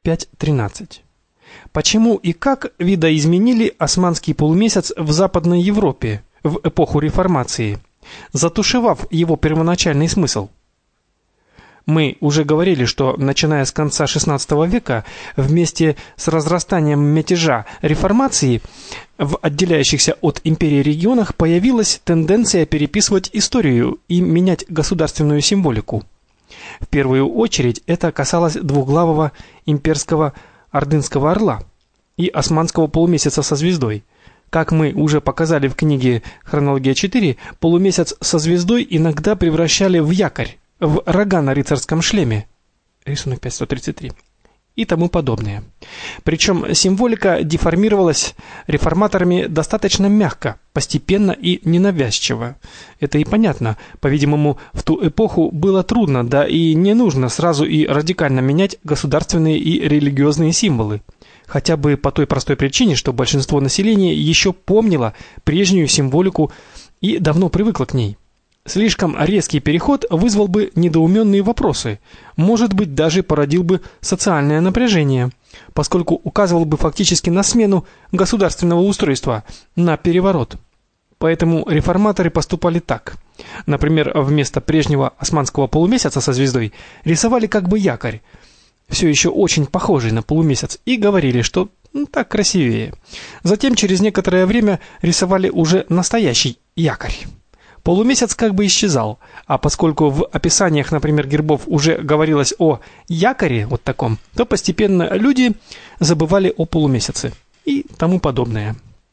5.13. Почему и как видоизменили османский полумесяц в Западной Европе в эпоху Реформации, затушевав его первоначальный смысл? Мы уже говорили, что начиная с конца XVI века, вместе с разрастанием мятежа реформации в отделяющихся от империи регионах появилась тенденция переписывать историю и менять государственную символику. В первую очередь это касалось двуглавого имперского ордынского орла и османского полумесяца со звездой. Как мы уже показали в книге «Хронология 4», полумесяц со звездой иногда превращали в якорь, в рога на рыцарском шлеме, рисунок 533, и тому подобное. Причем символика деформировалась реформаторами достаточно мягко, постепенно и ненавязчиво. Это и понятно. По-видимому, в ту эпоху было трудно, да и не нужно сразу и радикально менять государственные и религиозные символы. Хотя бы по той простой причине, что большинство населения еще помнило прежнюю символику и давно привыкло к ней. Слишком резкий переход вызвал бы недоуменные вопросы, может быть, даже породил бы социальное напряжение, поскольку указывал бы фактически на смену государственного устройства, на переворот. Поэтому реформаторы поступали так. Например, вместо прежнего османского полумесяца со звездой рисовали как бы якорь, все еще очень похожий на полумесяц, и говорили, что так красивее. Затем через некоторое время рисовали уже настоящий якорь. Полумесяц как бы исчезал, а поскольку в описаниях, например, гербов уже говорилось о якоре вот таком, то постепенно люди забывали о полумесяце и тому подобное.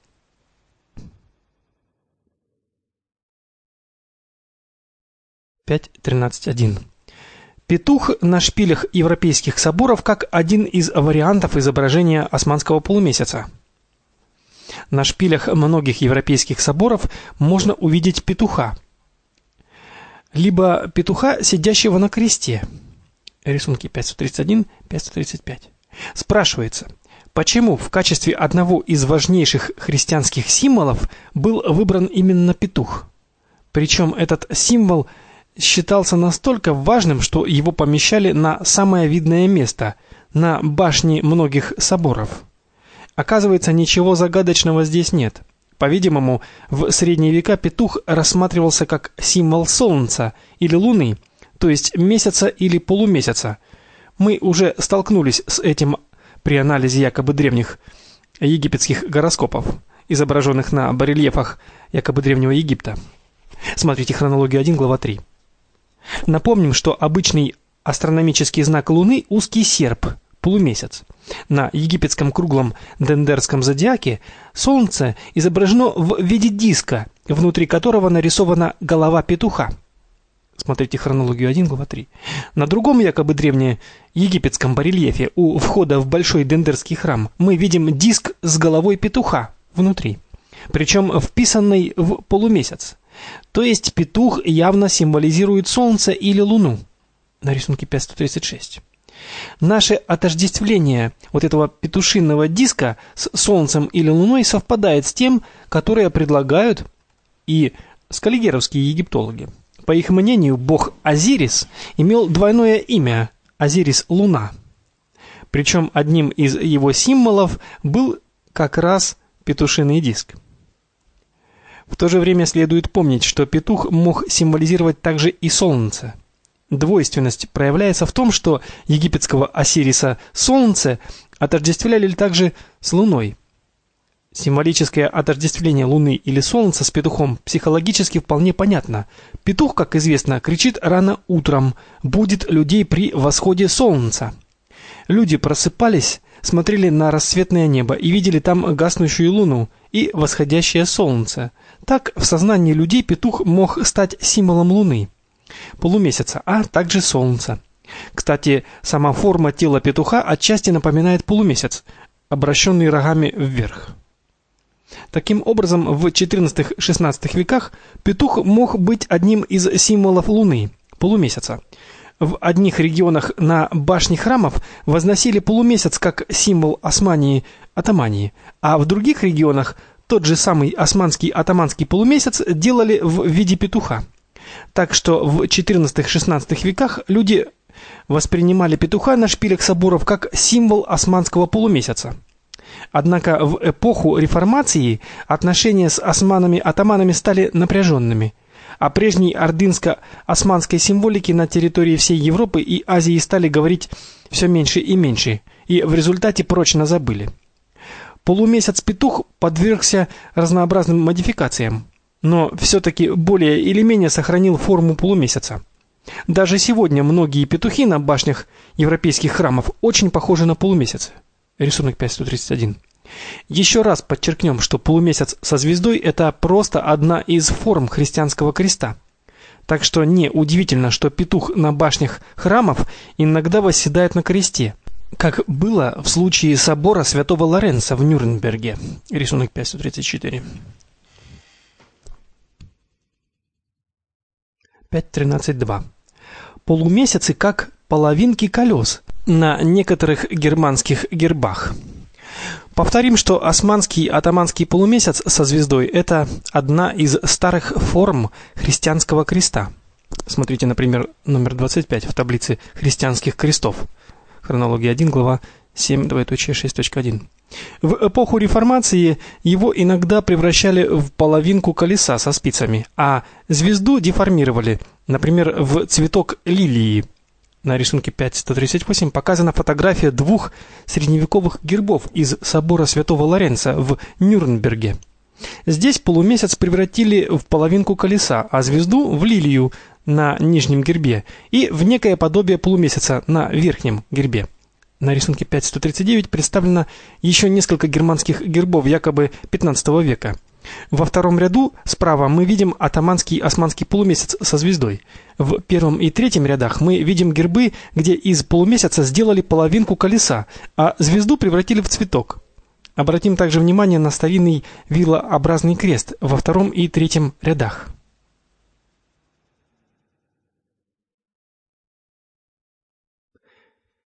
(5.13.1) Петух на шпилях европейских соборов как один из вариантов изображения османского полумесяца. На шпилях многих европейских соборов можно увидеть петуха, либо петуха, сидящего на кресте. Рисунки 531, 535. Спрашивается, почему в качестве одного из важнейших христианских символов был выбран именно петух? Причем этот символ считался настолько важным, что его помещали на самое видное место, на башни многих соборов. Оказывается, ничего загадочного здесь нет. По-видимому, в средние века петух рассматривался как символ солнца или луны, то есть месяца или полумесяца. Мы уже столкнулись с этим при анализе якобы древних египетских гороскопов, изображенных на барельефах якобы древнего Египта. Смотрите хронологию 1, глава 3. Напомним, что обычный астрономический знак Луны – узкий серп, полумесяц. На египетском круглом дендерском зодиаке Солнце изображено в виде диска, внутри которого нарисована голова петуха. Смотрите хронологию 1, глава 3. На другом якобы древнеегипетском барельефе у входа в большой дендерский храм мы видим диск с головой петуха внутри, причем вписанный в полумесяц. То есть петух явно символизирует Солнце или Луну. На рисунке 536. Наше отождествление вот этого петушиного диска с Солнцем или Луной совпадает с тем, которое предлагают и скаллигеровские египтологи. По их мнению, бог Азирис имел двойное имя – Азирис-Луна. Причем одним из его символов был как раз петушиный диск. В то же время следует помнить, что петух мог символизировать также и солнце. Двойственность проявляется в том, что египетского Осириса солнце отождествляли также с Луной. Символическое отождествление Луны или Солнца с петухом психологически вполне понятно. Петух, как известно, кричит рано утром, будит людей при восходе солнца. Люди просыпались, смотрели на рассветное небо и видели там гаснущую луну и восходящее солнце. Так в сознании людей петух мог стать символом луны, полумесяца, а также солнца. Кстати, сама форма тела петуха отчасти напоминает полумесяц, обращенный рогами вверх. Таким образом, в XIV-XVI веках петух мог быть одним из символов луны, полумесяца. В одних регионах на башни храмов возносили полумесяц как символ Османии, атамании, а в других регионах тот же самый османский атаманский полумесяц делали в виде петуха. Так что в XIV-XVI веках люди воспринимали петуха на шпилях соборов как символ османского полумесяца. Однако в эпоху реформации отношения с османами-атаманами стали напряженными, а прежней ордынско-османской символики на территории всей Европы и Азии стали говорить все меньше и меньше, и в результате прочно забыли. Полумесяц-петух подвергся разнообразным модификациям, но все-таки более или менее сохранил форму полумесяца. Даже сегодня многие петухи на башнях европейских храмов очень похожи на полумесяц. Рисунок 5.131. Еще раз подчеркнем, что полумесяц со звездой – это просто одна из форм христианского креста. Так что не удивительно, что петух на башнях храмов иногда восседает на кресте, как было в случае собора святого Лоренца в Нюрнберге. Рисунок 534. 5.13.2. Полумесяцы как половинки колес на некоторых германских гербах. Повторим, что османский атаманский полумесяц со звездой – это одна из старых форм христианского креста. Смотрите, например, номер 25 в таблице христианских крестов. Хронология 1, глава 7.6.1. В эпоху реформации его иногда превращали в половинку колеса со спицами, а звезду деформировали, например, в цветок лилии. На рисунке 5.138 показана фотография двух средневековых гербов из собора святого Лоренца в Нюрнберге. Здесь полумесяц превратили в половинку колеса, а звезду в лилию на нижнем гербе и в некое подобие полумесяца на верхнем гербе. На рисунке 5.139 представлено еще несколько германских гербов якобы 15 века. Во втором ряду справа мы видим атаманский османский полумесяц со звездой. В первом и третьем рядах мы видим гербы, где из полумесяца сделали половинку колеса, а звезду превратили в цветок. Обратим также внимание на старинный вилообразный крест во втором и третьем рядах.